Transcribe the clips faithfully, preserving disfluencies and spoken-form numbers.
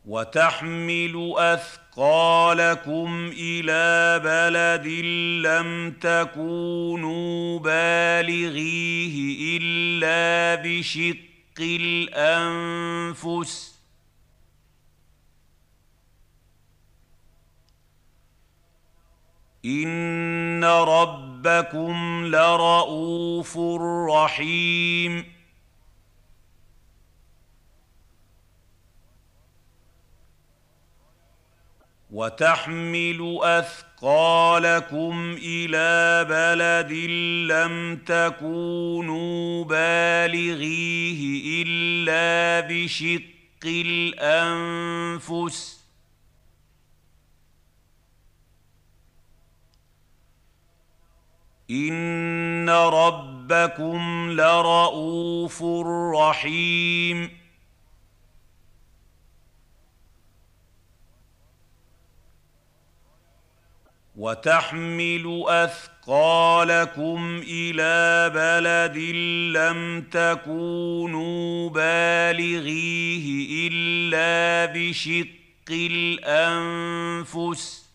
وتحمل أثقالكم إلى بلد لم تكونوا بالغيه إلا بشق الأنفس إن ربكم لرءوف رحيم وتحمل أثقالكم إلى بلد لم تكونوا بالغيه إلا بشق الأنفس إن ربكم لرءوف رحيم وتحمل أثقالكم إلى بلد لم تكونوا بالغيه إلا بشق الأنفس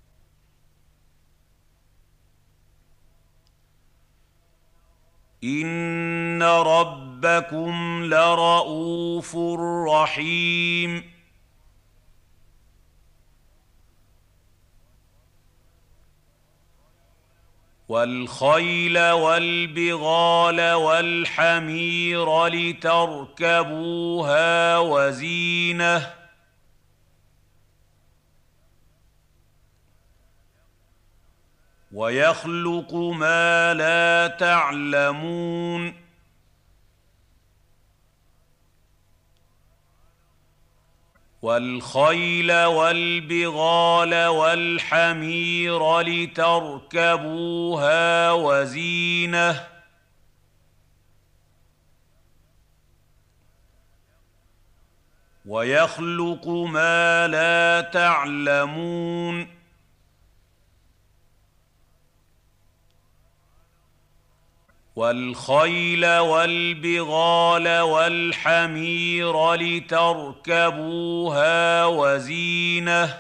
إن ربكم لرءوف رحيم والخيل والبغال والحمير لتركبوها وزينة ويخلق ما لا تعلمون والخيل والبغال والحمير لتركبوها وزينة ويخلق ما لا تعلمون والخيل والبغال والحمير لتركبوها وزينة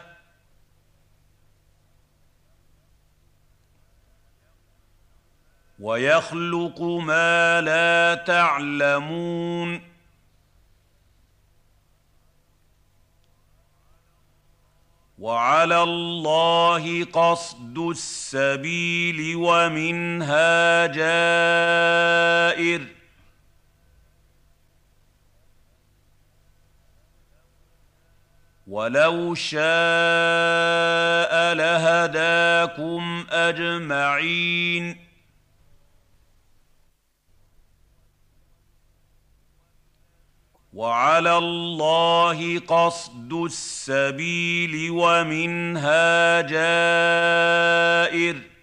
ويخلق ما لا تعلمون وعلى الله قصد السبيل ومنها جائر ولو شاء لهداكم أجمعين وعلى الله قصد السبيل ومنها جائر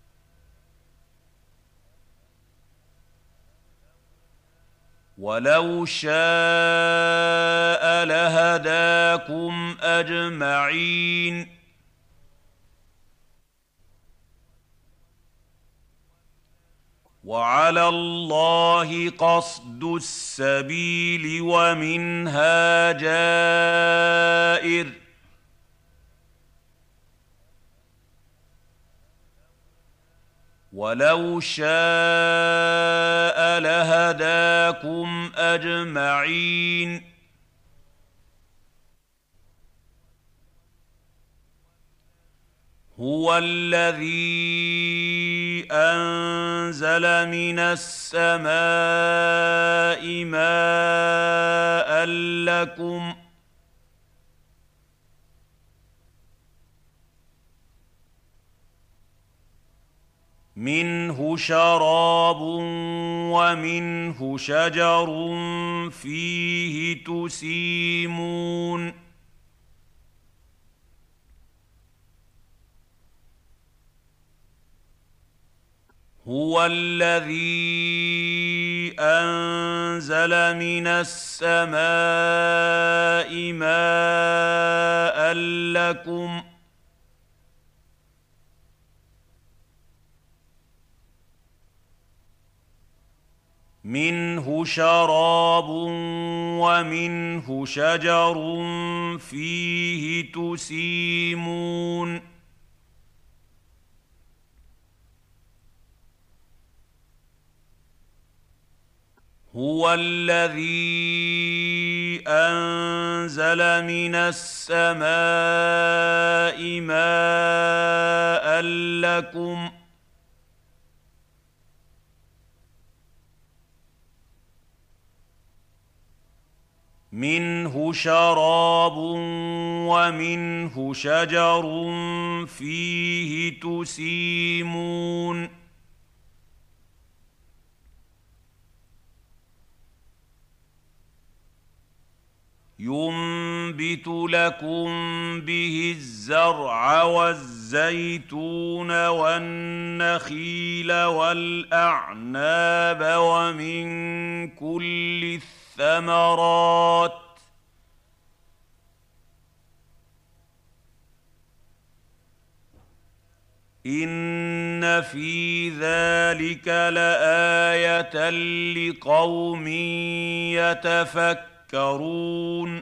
ولو شاء لهداكم أجمعين وعلى الله قصد السبيل ومنها جائر ولو شاء لهداكم أجمعين هو الذي أنزل من السماء ماء لكم منه شراب ومنه شجر فيه تسيمون هو الذي أنزل من السماء ماء لكم منه شراب ومنه شجر فيه تسيمون هو الذي أنزل من السماء ماء لكم منه شراب ومنه شجر فيه تسيمون ينبت لكم به الزرع والزيتون والنخيل والأعناب ومن كل الثمرات إن في ذلك لآية لقوم يتفكرون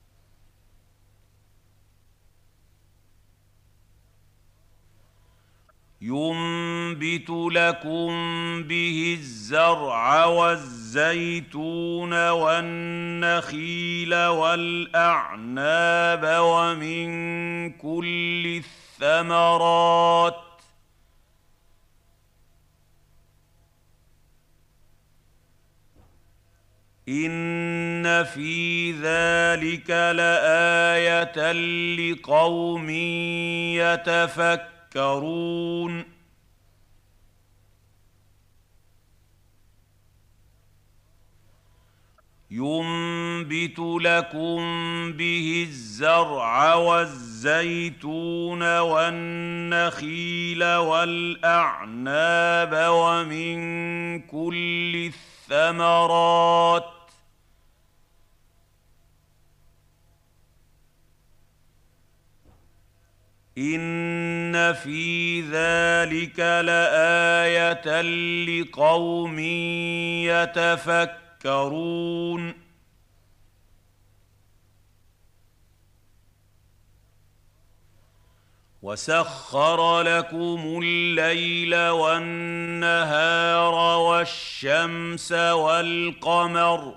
ينبت لكم به الزرع والزيتون والنخيل والأعناب ومن كل الثمرات إن في ذلك لآية لقوم يتفكرون ينبت لكم به الزرع والزيتون والنخيل والأعناب ومن كل الثمرات إن في ذلك لآية لقوم يتفكرون وسخر لكم الليل والنهار والشمس والقمر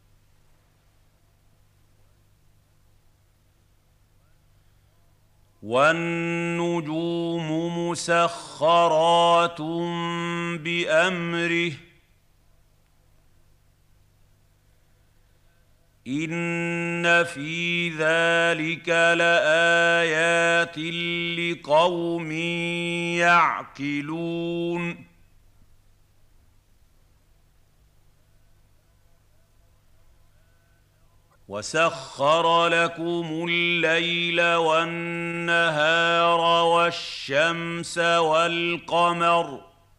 والنجوم مسخرات بأمره إن في ذلك لآيات لقوم يعقلون وسخر لكم الليل والنهار والشمس والقمر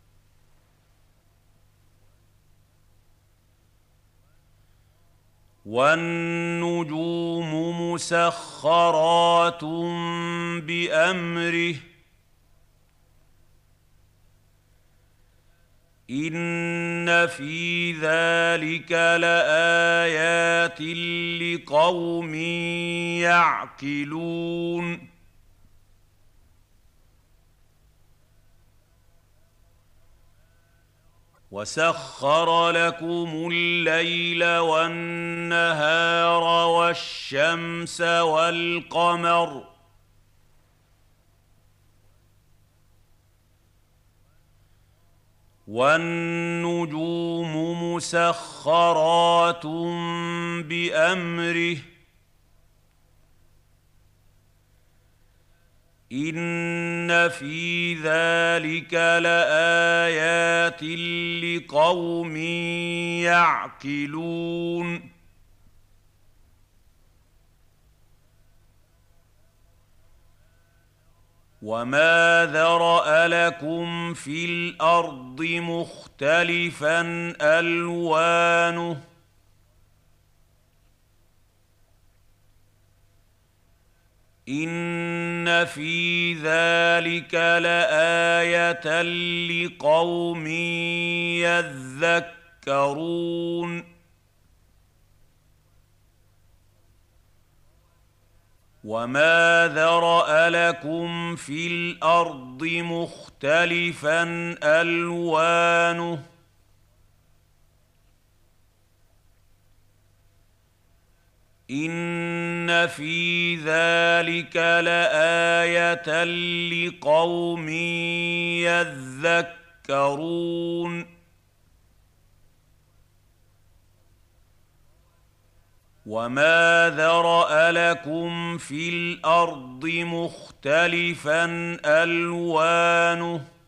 والنجوم مسخرات بأمره إن في ذلك لآيات لقوم يعقلون وسخر لكم الليل والنهار والشمس والقمر والنجوم مسخرات بأمره إن في ذلك لآيات لقوم يعقلون وما ذرأ لكم في الأرض مختلفا ألوانه إن في ذلك لآية لقوم تذكرون وما ذرأ لكم في الأرض مختلفا ألوانه إن في ذلك لآية لقوم يذكرون وما ذرأ لكم في الأرض مختلفا ألوانه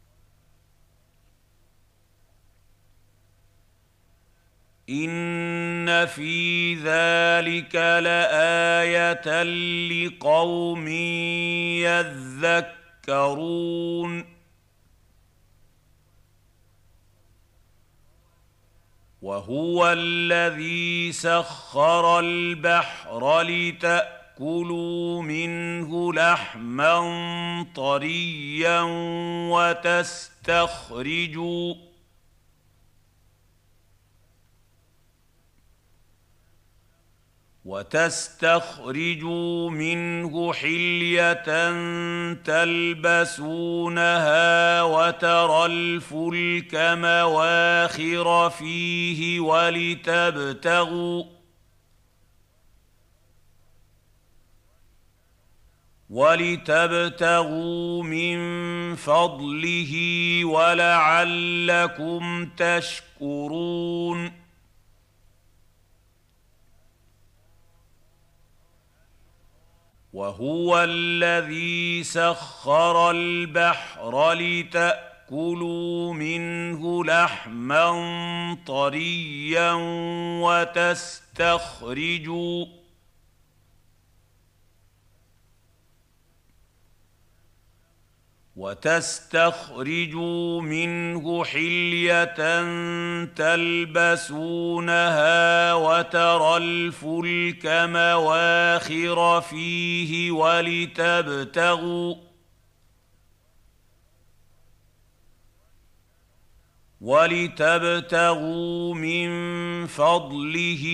إن في ذلك لآية لقوم يذكرون وهو الذي سخر البحر لتأكلوا منه لحما طريا وتستخرجوا وتستخرجوا منه حلية تلبسونها وترى الفلك مواخر فيه ولتبتغوا ولتبتغوا من فضله ولعلكم تشكرون وهو الذي سخر البحر لتأكلوا منه لحما طريا وتستخرجوا وتستخرجوا منه حلية تلبسونها وترى الفلك مواخر فيه ولتبتغوا ولتبتغوا من فضله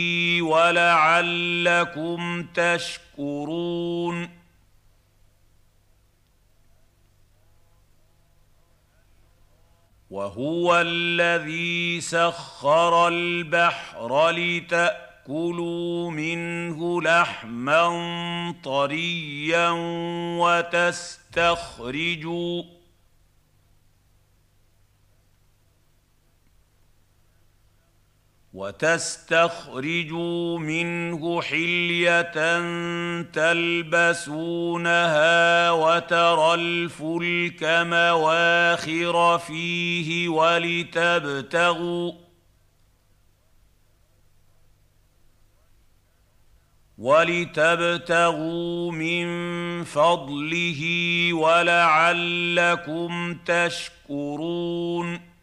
ولعلكم تشكرون وهو الذي سخر البحر لتأكلوا منه لحما طريا وتستخرجوا وتستخرجوا منه حلية تلبسونها وترى الفلك مواخر فيه ولتبتغوا ولتبتغوا من فضله ولعلكم تشكرون